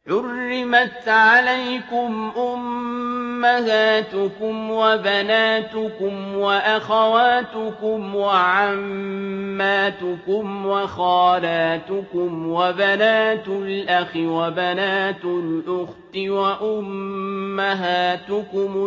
حُرِّمَتْ عَلَيْكُمْ أُمَّهَاتُكُمْ وَبَنَاتُكُمْ وَأَخَوَاتُكُمْ وَعَمَّاتُكُمْ وَخَالَاتُكُمْ وَبَنَاتُ الْأَخِ وَبَنَاتُ الْأُخْتِ وَأُمَّهَاتُكُمُ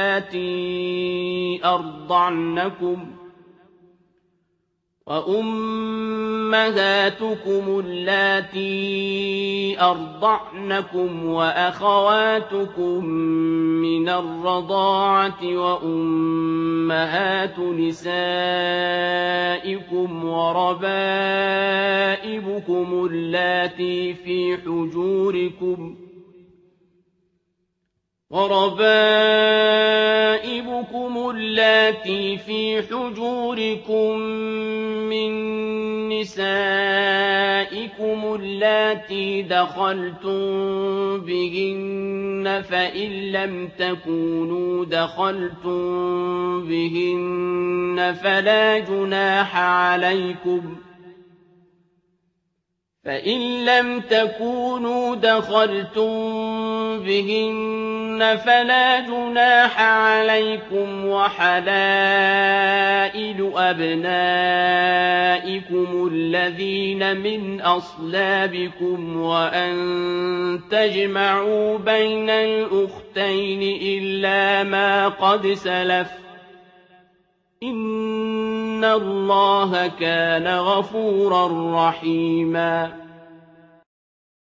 اللَّاتِي أَرْضَعْنَكُمْ وَأَخَوَاتُكُم مِّنَ الرَّضَاعَةِ وَأُمَّهَاتُ نِسَائِكُمْ وَرَبَائِبُكُمُ اللَّاتِي فِي حُجُورِكُم مِّن نِّسَائِكُمُ اللَّاتِي دَخَلْتُم بِهِنَّ فَإِن لَّمْ تَكُونُوا دَخَلْتُم بِهِنَّ فَلَا جُنَاحَ عَلَيْكُمْ وَحَلَائِلُ أَبْنَائِكُمُ الَّذِينَ مِنْ أَصْلَابِكُمْ وَأَن تَجْمَعُوا بَيْنَ الْأُخْتَيْنِ إِلَّا مَا قَدْ سَلَفَ ۗ إِنَّ اللَّهَ كَانَ غَفُورًا رَّحِيمًا